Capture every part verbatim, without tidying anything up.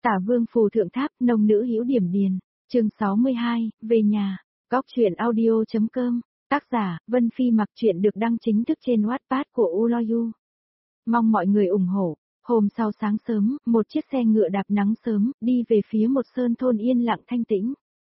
Tả Vương phù thượng tháp, nông nữ hữu điểm điền. Chương sáu mươi hai, về nhà. Góc truyện audio.com. Tác giả, Vân Phi. Mặc truyện được đăng chính thức trên Wattpad của Uloyu. Mong mọi người ủng hộ. Hôm sau sáng sớm, một chiếc xe ngựa đạp nắng sớm, đi về phía một sơn thôn yên lặng thanh tĩnh.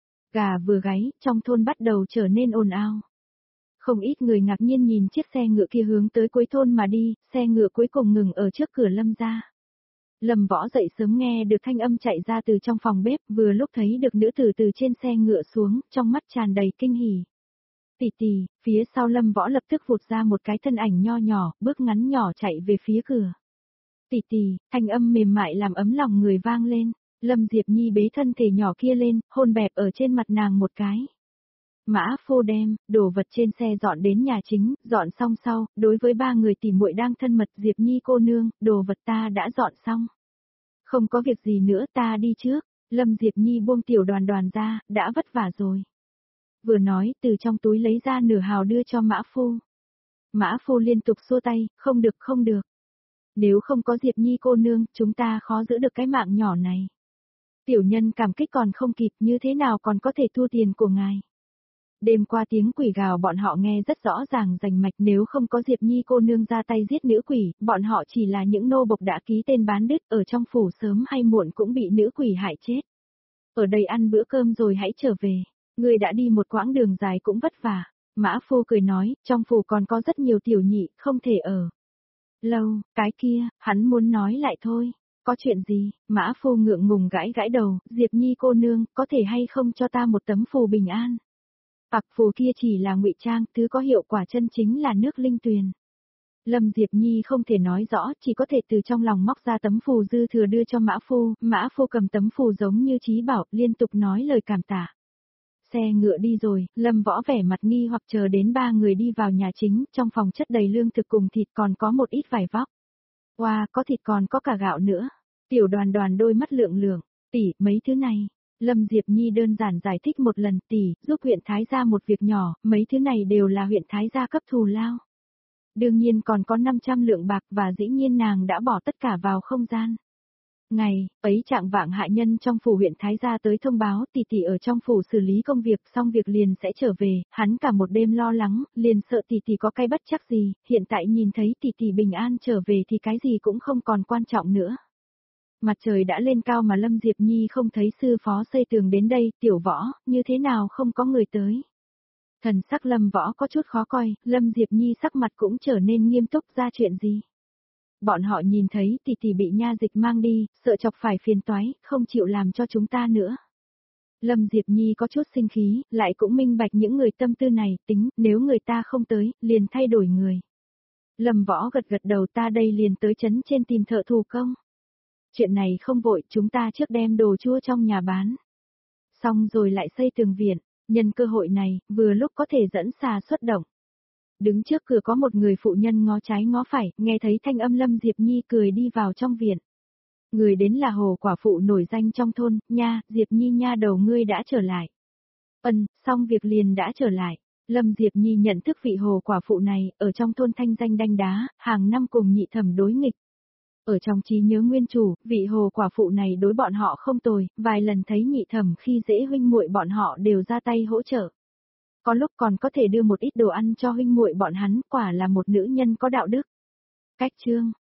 Gà vừa gáy, trong thôn bắt đầu trở nên ồn ào. Không ít người ngạc nhiên nhìn chiếc xe ngựa kia hướng tới cuối thôn mà đi, xe ngựa cuối cùng ngừng ở trước cửa Lâm gia. Lâm Võ dậy sớm nghe được thanh âm chạy ra từ trong phòng bếp, vừa lúc thấy được nữ tử từ trên xe ngựa xuống, trong mắt tràn đầy kinh hỉ. Tỷ tỷ, phía sau Lâm Võ lập tức vụt ra một cái thân ảnh nho nhỏ, bước ngắn nhỏ chạy về phía cửa. Tỷ tỷ, thanh âm mềm mại làm ấm lòng người vang lên, Lâm Diệp Nhi bế thân thể nhỏ kia lên, hôn bẹp ở trên mặt nàng một cái. Mã Phu đem đồ vật trên xe dọn đến nhà chính, dọn xong sau, đối với ba người tỉ muội đang thân mật, Diệp Nhi cô nương, đồ vật ta đã dọn xong. Không có việc gì nữa, ta đi trước. Lâm Diệp Nhi buông tiểu đoàn đoàn ra, đã vất vả rồi. Vừa nói, từ trong túi lấy ra nửa hào đưa cho Mã Phu. Mã Phu liên tục xua tay, không được không được. Nếu không có Diệp Nhi cô nương, chúng ta khó giữ được cái mạng nhỏ này. Tiểu nhân cảm kích còn không kịp, như thế nào còn có thể thu tiền của ngài. Đêm qua tiếng quỷ gào bọn họ nghe rất rõ ràng rành mạch, nếu không có Diệp Nhi cô nương ra tay giết nữ quỷ, bọn họ chỉ là những nô bộc đã ký tên bán đứt, ở trong phủ sớm hay muộn cũng bị nữ quỷ hại chết. Ở đây ăn bữa cơm rồi hãy trở về, người đã đi một quãng đường dài cũng vất vả. Mã Phu cười nói, trong phủ còn có rất nhiều tiểu nhị, không thể ở lâu, cái kia, hắn muốn nói lại thôi. Có chuyện gì? Mã Phu ngượng ngùng gãi gãi đầu, Diệp Nhi cô nương, có thể hay không cho ta một tấm phù bình an? Bạc phù kia chỉ là ngụy trang, thứ có hiệu quả chân chính là nước linh tuyền. Lâm Diệp Nhi không thể nói rõ, chỉ có thể từ trong lòng móc ra tấm phù dư thừa đưa cho Mã Phu, Mã Phu cầm tấm phù giống như trí bảo, liên tục nói lời cảm tạ. Xe ngựa đi rồi, Lâm Võ vẻ mặt nghi hoặc chờ đến ba người đi vào nhà chính, trong phòng chất đầy lương thực cùng thịt, còn có một ít vải vóc. Wow, có thịt còn có cả gạo nữa. Tiểu đoàn đoàn đôi mắt lượng lượng, tỷ, mấy thứ này. Lâm Diệp Nhi đơn giản giải thích một lần, tỷ, giúp huyện Thái gia một việc nhỏ, mấy thứ này đều là huyện Thái gia cấp thù lao. Đương nhiên còn có năm trăm lượng bạc và dĩ nhiên nàng đã bỏ tất cả vào không gian. Ngày ấy trạng vạng hạ nhân trong phủ huyện Thái gia tới thông báo tỷ tỷ ở trong phủ xử lý công việc xong việc liền sẽ trở về, hắn cả một đêm lo lắng, liền sợ tỷ tỷ có cái bất chắc gì, hiện tại nhìn thấy tỷ tỷ bình an trở về thì cái gì cũng không còn quan trọng nữa. Mặt trời đã lên cao mà Lâm Diệp Nhi không thấy sư phó xây tường đến đây, Tiểu Võ, như thế nào không có người tới. Thần sắc Lâm Võ có chút khó coi, Lâm Diệp Nhi sắc mặt cũng trở nên nghiêm túc, ra chuyện gì. Bọn họ nhìn thấy tỷ tỷ bị nha dịch mang đi, sợ chọc phải phiền toái, không chịu làm cho chúng ta nữa. Lâm Diệp Nhi có chút sinh khí, lại cũng minh bạch những người tâm tư này, tính, nếu người ta không tới, liền thay đổi người. Lâm Võ gật gật đầu, ta đây liền tới trấn trên tìm thợ thủ công. Chuyện này không vội, chúng ta trước đem đồ chua trong nhà bán. Xong rồi lại xây tường viện, nhân cơ hội này, vừa lúc có thể dẫn xà xuất động. Đứng trước cửa có một người phụ nhân ngó trái ngó phải, nghe thấy thanh âm Lâm Diệp Nhi cười đi vào trong viện. Người đến là Hồ quả phụ nổi danh trong thôn, nha, Diệp Nhi nha đầu ngươi đã trở lại. Ân, xong việc liền đã trở lại. Lâm Diệp Nhi nhận thức vị Hồ quả phụ này, ở trong thôn thanh danh đanh đá, hàng năm cùng nhị thẩm đối nghịch. Ở trong trí nhớ nguyên chủ, vị Hồ quả phụ này đối bọn họ không tồi, vài lần thấy nhị thẩm khi dễ huynh muội bọn họ đều ra tay hỗ trợ. Có lúc còn có thể đưa một ít đồ ăn cho huynh muội bọn hắn, quả là một nữ nhân có đạo đức. Cách chương,